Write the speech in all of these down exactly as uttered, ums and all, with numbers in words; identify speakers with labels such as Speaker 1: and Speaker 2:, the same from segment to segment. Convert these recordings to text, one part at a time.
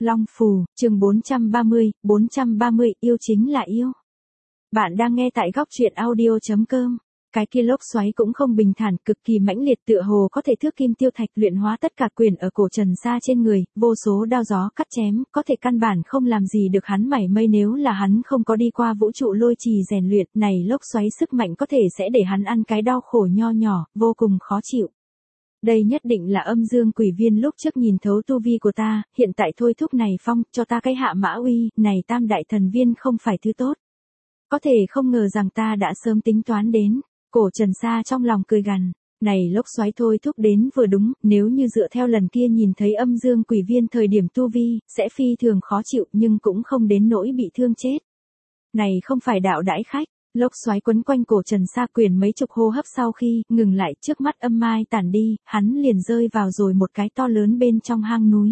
Speaker 1: Long Phù, chương bốn trăm ba mươi, bốn trăm ba mươi, yêu chính là yêu. Bạn đang nghe tại góc truyện audio chấm com. Cái kia lốc xoáy cũng không bình thản, cực kỳ mãnh liệt, tựa hồ có thể thước kim tiêu thạch, luyện hóa tất cả quyền ở cổ Trần Sa trên người, vô số đao gió cắt chém, có thể căn bản không làm gì được hắn mảy may nếu là hắn không có đi qua vũ trụ lôi trì rèn luyện, này lốc xoáy sức mạnh có thể sẽ để hắn ăn cái đau khổ nho nhỏ, vô cùng khó chịu. Đây nhất định là âm dương quỷ viên lúc trước nhìn thấu tu vi của ta, hiện tại thôi thúc này phong, cho ta cái hạ mã uy, này tam đại thần viên không phải thứ tốt. Có thể không ngờ rằng ta đã sớm tính toán đến, cổ Trần Sa trong lòng cười gằn, này lốc xoáy thôi thúc đến vừa đúng, nếu như dựa theo lần kia nhìn thấy âm dương quỷ viên thời điểm tu vi, sẽ phi thường khó chịu nhưng cũng không đến nỗi bị thương chết. Này không phải đạo đãi khách. Lốc xoáy quấn quanh cổ Trần Sa quyền mấy chục hô hấp sau khi ngừng lại trước mắt âm mai tản đi, hắn liền rơi vào rồi một cái to lớn bên trong hang núi.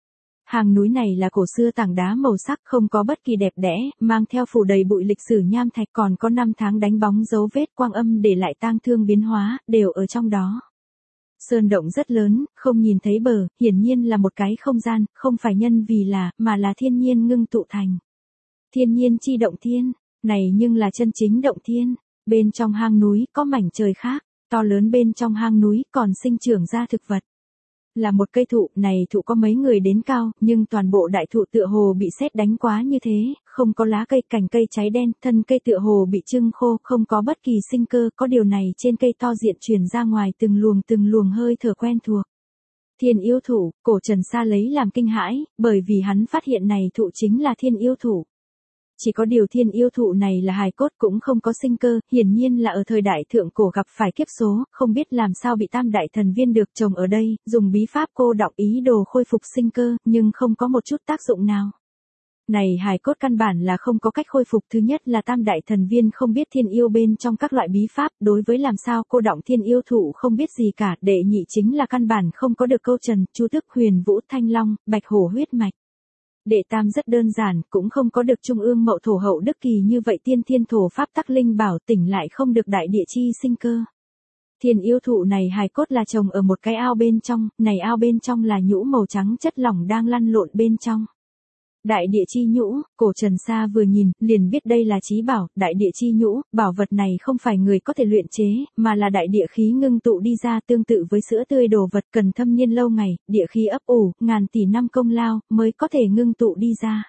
Speaker 1: Hang núi này là cổ xưa tảng đá màu sắc không có bất kỳ đẹp đẽ, mang theo phủ đầy bụi lịch sử nham thạch, còn có năm tháng đánh bóng dấu vết quang âm để lại tang thương biến hóa, đều ở trong đó. Sơn động rất lớn, không nhìn thấy bờ, hiển nhiên là một cái không gian, không phải nhân vì là, mà là thiên nhiên ngưng tụ thành. Thiên nhiên chi động thiên. Này nhưng là chân chính động thiên, bên trong hang núi có mảnh trời khác, to lớn bên trong hang núi còn sinh trưởng ra thực vật. Là một cây thụ, này thụ có mấy người đến cao, nhưng toàn bộ đại thụ tựa hồ bị sét đánh quá như thế, không có lá cây, cành cây cháy đen, thân cây tựa hồ bị trưng khô, không có bất kỳ sinh cơ, có điều này trên cây to diện truyền ra ngoài từng luồng từng luồng hơi thở quen thuộc. Thiên yêu thụ, cổ Trần Sa lấy làm kinh hãi, bởi vì hắn phát hiện này thụ chính là thiên yêu thụ. Chỉ có điều thiên yêu thụ này là hài cốt cũng không có sinh cơ, hiển nhiên là ở thời đại thượng cổ gặp phải kiếp số, không biết làm sao bị tam đại thần viên được trồng ở đây, dùng bí pháp cô đọng ý đồ khôi phục sinh cơ, nhưng không có một chút tác dụng nào. Này hài cốt căn bản là không có cách khôi phục, thứ nhất là tam đại thần viên không biết thiên yêu bên trong các loại bí pháp, đối với làm sao cô đọng thiên yêu thụ không biết gì cả, đệ nhị chính là căn bản không có được câu trần, chu tước, huyền vũ, thanh long, bạch hổ huyết mạch. Đệ tam rất đơn giản, cũng không có được trung ương mậu thổ hậu đức kỳ như vậy, tiên thiên thổ pháp tắc linh bảo tỉnh lại không được đại địa chi sinh cơ. Thiên yêu thụ này hài cốt là trồng ở một cái ao bên trong, này ao bên trong là nhũ màu trắng chất lỏng đang lăn lộn bên trong. Đại địa chi nhũ, cổ Trần Sa vừa nhìn, liền biết đây là chí bảo, đại địa chi nhũ, bảo vật này không phải người có thể luyện chế, mà là đại địa khí ngưng tụ đi ra, tương tự với sữa tươi đồ vật cần thâm niên lâu ngày, địa khí ấp ủ, ngàn tỷ năm công lao, mới có thể ngưng tụ đi ra.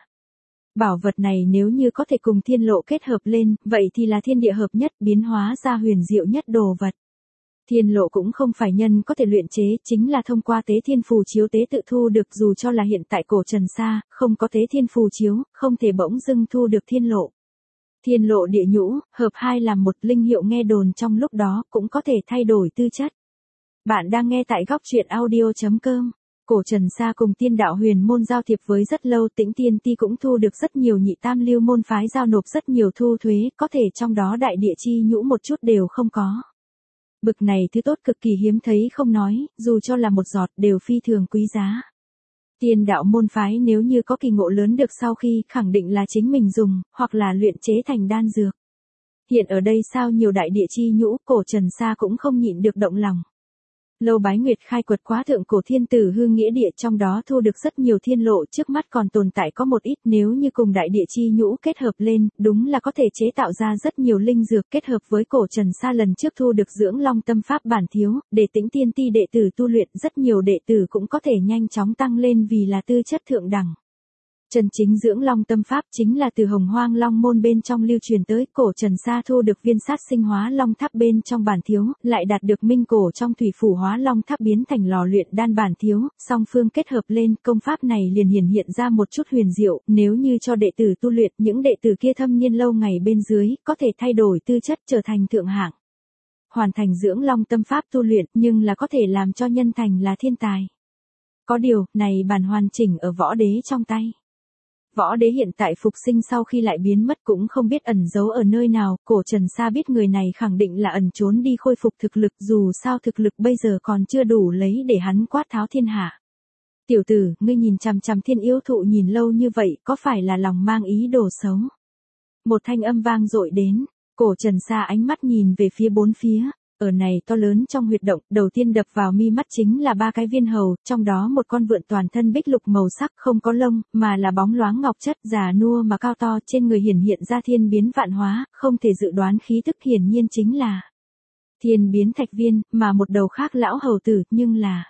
Speaker 1: Bảo vật này nếu như có thể cùng thiên lộ kết hợp lên, vậy thì là thiên địa hợp nhất, biến hóa ra huyền diệu nhất đồ vật. Thiên lộ cũng không phải nhân có thể luyện chế, chính là thông qua tế thiên phù chiếu tế tự thu được, dù cho là hiện tại cổ Trần Sa, không có tế thiên phù chiếu, không thể bỗng dưng thu được thiên lộ. Thiên lộ địa nhũ, hợp hai làm một, linh hiệu nghe đồn trong lúc đó, cũng có thể thay đổi tư chất. Bạn đang nghe tại góc truyện audio chấm com. Cổ Trần Sa cùng tiên đạo huyền môn giao thiệp với rất lâu, Tĩnh Tiên Ti cũng thu được rất nhiều nhị tam lưu môn phái giao nộp rất nhiều thu thuế, có thể trong đó đại địa chi nhũ một chút đều không có. Bực này thứ tốt cực kỳ hiếm thấy không nói, dù cho là một giọt đều phi thường quý giá. Tiên đạo môn phái nếu như có kỳ ngộ lớn được sau khi khẳng định là chính mình dùng, hoặc là luyện chế thành đan dược. Hiện ở đây sao nhiều đại địa chi nhũ, cổ Trần Sa cũng không nhịn được động lòng. Lâu Bái Nguyệt khai quật quá thượng cổ thiên tử hư nghĩa địa, trong đó thu được rất nhiều thiên lộ, trước mắt còn tồn tại có một ít, nếu như cùng đại địa chi nhũ kết hợp lên, đúng là có thể chế tạo ra rất nhiều linh dược, kết hợp với cổ Trần Sa lần trước thu được dưỡng long tâm pháp bản thiếu, để Tĩnh Tiên Ti đệ tử tu luyện, rất nhiều đệ tử cũng có thể nhanh chóng tăng lên vì là tư chất thượng đẳng. Chân chính dưỡng long tâm pháp chính là từ Hồng Hoang Long môn bên trong lưu truyền tới, cổ Trần Sa thu được viên sát sinh hóa long tháp bên trong bản thiếu, lại đạt được minh cổ trong thủy phủ hóa long tháp biến thành lò luyện đan bản thiếu, song phương kết hợp lên, công pháp này liền hiển hiện ra một chút huyền diệu, nếu như cho đệ tử tu luyện, những đệ tử kia thâm niên lâu ngày bên dưới, có thể thay đổi tư chất trở thành thượng hạng. Hoàn thành dưỡng long tâm pháp tu luyện, nhưng là có thể làm cho nhân thành là thiên tài. Có điều, này bản hoàn chỉnh ở võ đế trong tay. Võ đế hiện tại phục sinh sau khi lại biến mất cũng không biết ẩn giấu ở nơi nào, cổ Trần Sa biết người này khẳng định là ẩn trốn đi khôi phục thực lực, dù sao thực lực bây giờ còn chưa đủ lấy để hắn quát tháo thiên hạ. Tiểu tử, ngươi nhìn chằm chằm thiên yêu thụ nhìn lâu như vậy, có phải là lòng mang ý đồ xấu? Một thanh âm vang dội đến, cổ Trần Sa ánh mắt nhìn về phía bốn phía, Ở này to lớn trong huyệt động, đầu tiên đập vào mi mắt chính là ba cái viên hầu, trong đó một con vượn toàn thân bích lục màu sắc không có lông, mà là bóng loáng ngọc chất, già nua mà cao to, trên người hiển hiện ra thiên biến vạn hóa, không thể dự đoán khí tức, hiển nhiên chính là thiên biến thạch viên, mà một đầu khác lão hầu tử, nhưng là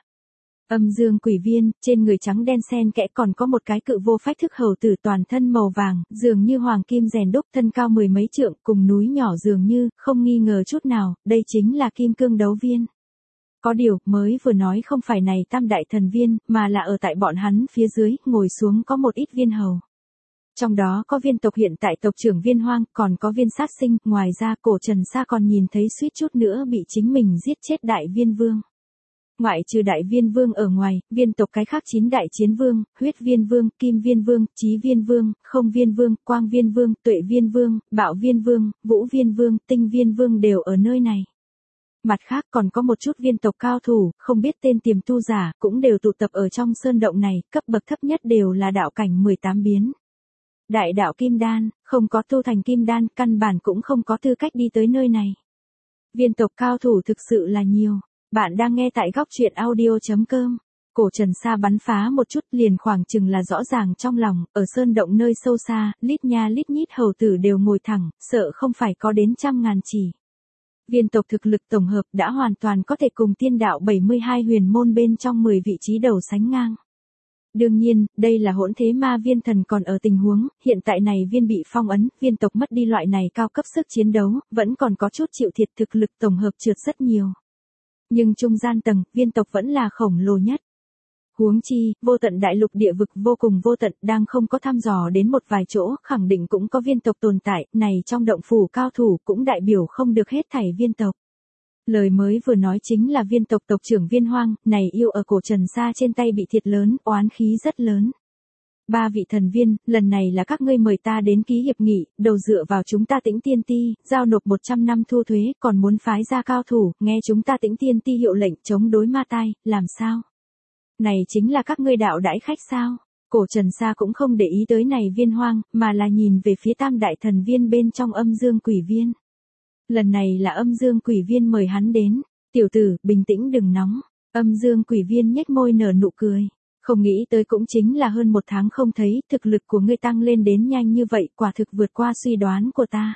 Speaker 1: âm dương quỷ viên, trên người trắng đen xen kẽ còn có một cái cự vô phách thức hầu tử toàn thân màu vàng, dường như hoàng kim rèn đúc, thân cao mười mấy trượng, cùng núi nhỏ dường như, không nghi ngờ chút nào, đây chính là kim cương đấu viên. Có điều, mới vừa nói không phải này tam đại thần viên, mà là ở tại bọn hắn phía dưới, ngồi xuống có một ít viên hầu. Trong đó có viên tộc hiện tại tộc trưởng Viên Hoang, còn có viên sát sinh, ngoài ra cổ Trần Sa còn nhìn thấy suýt chút nữa bị chính mình giết chết đại viên vương. Ngoại trừ đại viên vương ở ngoài, viên tộc cái khác chín đại chiến vương, huyết viên vương, kim viên vương, chí viên vương, không viên vương, quang viên vương, tuệ viên vương, bạo viên vương, vũ viên vương, tinh viên vương đều ở nơi này. Mặt khác còn có một chút viên tộc cao thủ, không biết tên tiềm tu giả, cũng đều tụ tập ở trong sơn động này, cấp bậc thấp nhất đều là đạo cảnh mười tám biến. Đại đạo kim đan, không có tu thành kim đan, căn bản cũng không có tư cách đi tới nơi này. Viên tộc cao thủ thực sự là nhiều. Bạn đang nghe tại góc truyện audio chấm com. Cổ Trần Sa bắn phá một chút liền khoảng chừng là rõ ràng trong lòng, ở sơn động nơi sâu xa, lít nha lít nhít hầu tử đều ngồi thẳng, sợ không phải có đến trăm ngàn chỉ. Viên tộc thực lực tổng hợp đã hoàn toàn có thể cùng tiên đạo bảy mươi hai huyền môn bên trong mười vị trí đầu sánh ngang. Đương nhiên, đây là hỗn thế ma viên thần còn ở tình huống, hiện tại này viên bị phong ấn, viên tộc mất đi loại này cao cấp sức chiến đấu, vẫn còn có chút chịu thiệt, thực lực tổng hợp trượt rất nhiều. Nhưng trung gian tầng, viên tộc vẫn là khổng lồ nhất. Huống chi, vô tận đại lục địa vực vô cùng vô tận, đang không có thăm dò đến một vài chỗ, khẳng định cũng có viên tộc tồn tại, này trong động phủ cao thủ cũng đại biểu không được hết thảy viên tộc. Lời mới vừa nói chính là viên tộc tộc trưởng Viên Hoang, này yêu ở cổ Trần Sa trên tay bị thiệt lớn, oán khí rất lớn. Ba vị thần viên, lần này là các ngươi mời ta đến ký hiệp nghị, đầu dựa vào chúng ta Tĩnh Tiên Ti, giao nộp một trăm năm thu thuế, còn muốn phái ra cao thủ, nghe chúng ta Tĩnh Tiên Ti hiệu lệnh chống đối ma tai, làm sao? Này chính là các ngươi đạo đãi khách sao? Cổ Trần Sa cũng không để ý tới này Viên Hoang, mà là nhìn về phía tam đại thần viên bên trong âm dương quỷ viên. Lần này là âm dương quỷ viên mời hắn đến. Tiểu tử, bình tĩnh đừng nóng. Âm dương quỷ viên nhếch môi nở nụ cười. Không nghĩ tới cũng chính là hơn một tháng không thấy, thực lực của ngươi tăng lên đến nhanh như vậy, quả thực vượt qua suy đoán của ta.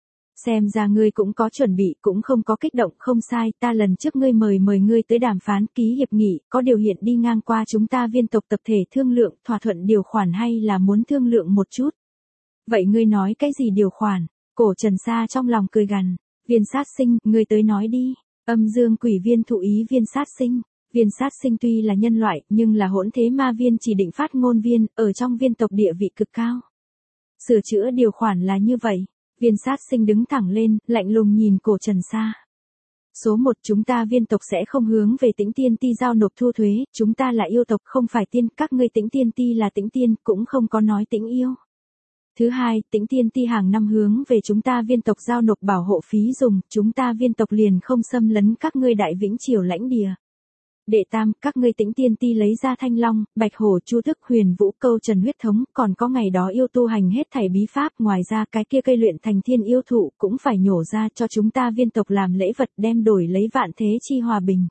Speaker 1: Xem ra ngươi cũng có chuẩn bị, cũng không có kích động, không sai, ta lần trước ngươi mời mời ngươi tới đàm phán ký hiệp nghị, có điều hiện đi ngang qua chúng ta viên tộc tập thể thương lượng, thỏa thuận điều khoản hay là muốn thương lượng một chút. Vậy ngươi nói cái gì điều khoản? Cổ Trần Sa trong lòng cười gằn, viên sát sinh, ngươi tới nói đi. Âm dương quỷ viên thụ ý viên sát sinh. Viên sát sinh tuy là nhân loại, nhưng là hỗn thế ma viên chỉ định phát ngôn viên, ở trong viên tộc địa vị cực cao. Sửa chữa điều khoản là như vậy. Viên sát sinh đứng thẳng lên, lạnh lùng nhìn cổ Trần Sa. Số một, chúng ta viên tộc sẽ không hướng về Tĩnh Tiên Ti giao nộp thu thuế, chúng ta là yêu tộc không phải tiên, các ngươi Tĩnh Tiên Ti là Tĩnh Tiên, cũng không có nói Tĩnh yêu. Thứ hai, Tĩnh Tiên Ti hàng năm hướng về chúng ta viên tộc giao nộp bảo hộ phí dùng, chúng ta viên tộc liền không xâm lấn các ngươi Đại Vĩnh Triều lãnh địa. Đệ tam, các ngươi Tĩnh Tiên Ti lấy ra Thanh Long, Bạch Hổ, Chu Thức, Huyền Vũ, Câu Trần huyết thống, còn có ngày đó yêu tu hành hết thảy bí pháp, ngoài ra cái kia cây luyện thành thiên yêu thụ cũng phải nhổ ra cho chúng ta viên tộc làm lễ vật đem đổi lấy vạn thế chi hòa bình.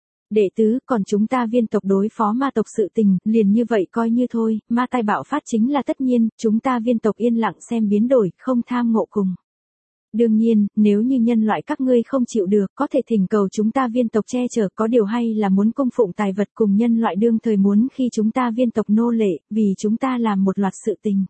Speaker 1: Đệ tứ, còn chúng ta viên tộc đối phó ma tộc sự tình, liền như vậy coi như thôi, ma tai bạo phát chính là tất nhiên, chúng ta viên tộc yên lặng xem biến đổi, không tham ngộ cùng. Đương nhiên, nếu như nhân loại các ngươi không chịu được, có thể thỉnh cầu chúng ta viên tộc che chở, có điều hay là muốn cung phụng tài vật cùng nhân loại đương thời muốn khi chúng ta viên tộc nô lệ, vì chúng ta làm một loạt sự tình.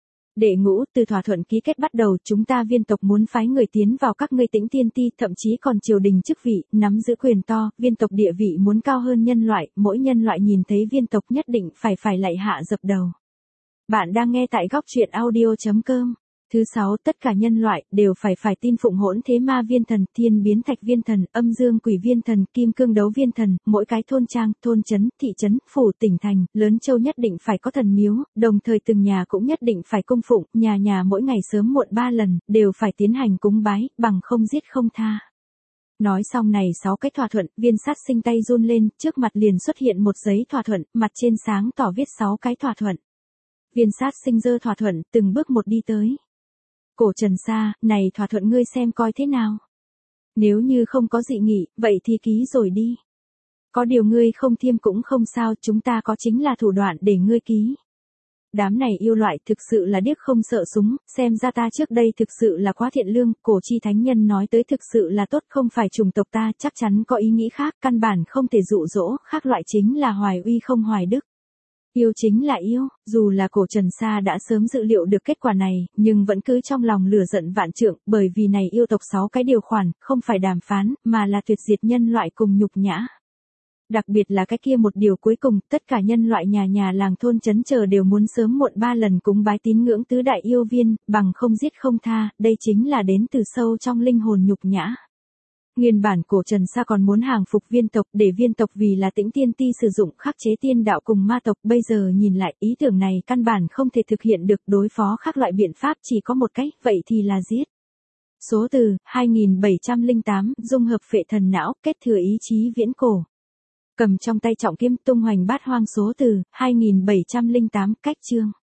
Speaker 1: Đệ ngũ, từ thỏa thuận ký kết bắt đầu, chúng ta viên tộc muốn phái người tiến vào các ngươi Tĩnh Tiên Ti, thậm chí còn triều đình chức vị, nắm giữ quyền to, viên tộc địa vị muốn cao hơn nhân loại, mỗi nhân loại nhìn thấy viên tộc nhất định phải phải lạy hạ dập đầu. Bạn đang nghe tại góc truyện audio chấm com. Thứ sáu, tất cả nhân loại đều phải phải tin phụng hỗn thế ma viên thần, thiên biến thạch viên thần, âm dương quỷ viên thần, kim cương đấu viên thần, mỗi cái thôn trang, thôn trấn, thị trấn, phủ, tỉnh thành, lớn châu nhất định phải có thần miếu, đồng thời từng nhà cũng nhất định phải cung phụng, nhà nhà mỗi ngày sớm muộn ba lần, đều phải tiến hành cúng bái, bằng không giết không tha. Nói xong này sáu cái thỏa thuận, viên sát sinh tay run lên, trước mặt liền xuất hiện một giấy thỏa thuận, mặt trên sáng tỏ viết sáu cái thỏa thuận. Viên sát sinh giơ thỏa thuận, từng bước một đi tới. Cổ Trần Sa, này thỏa thuận ngươi xem coi thế nào. Nếu như không có dị nghị, vậy thì ký rồi đi. Có điều ngươi không thiêm cũng không sao, chúng ta có chính là thủ đoạn để ngươi ký. Đám này yêu loại thực sự là điếc không sợ súng, xem ra ta trước đây thực sự là quá thiện lương, cổ chi thánh nhân nói tới thực sự là tốt, không phải chủng tộc ta, chắc chắn có ý nghĩ khác, căn bản không thể dụ dỗ, khác loại chính là hoài uy không hoài đức. Yêu chính là yêu, dù là cổ Trần Sa đã sớm dự liệu được kết quả này, nhưng vẫn cứ trong lòng lửa giận vạn trượng, bởi vì này yêu tộc sáu cái điều khoản, không phải đàm phán, mà là tuyệt diệt nhân loại cùng nhục nhã. Đặc biệt là cái kia một điều cuối cùng, tất cả nhân loại nhà nhà làng thôn trấn chờ đều muốn sớm muộn ba lần cúng bái tín ngưỡng tứ đại yêu viên, bằng không giết không tha, đây chính là đến từ sâu trong linh hồn nhục nhã. Nguyên bản cổ Trần Sa còn muốn hàng phục viên tộc, để viên tộc vì là Tĩnh Tiên Ti sử dụng khắc chế tiên đạo cùng ma tộc, bây giờ nhìn lại ý tưởng này căn bản không thể thực hiện được, đối phó các loại biện pháp chỉ có một cách, vậy thì là giết. Số từ, hai nghìn bảy trăm lẻ tám, dung hợp phệ thần não, kết thừa ý chí viễn cổ. Cầm trong tay trọng kiếm tung hoành bát hoang số từ, hai nghìn bảy trăm lẻ tám, cách chương.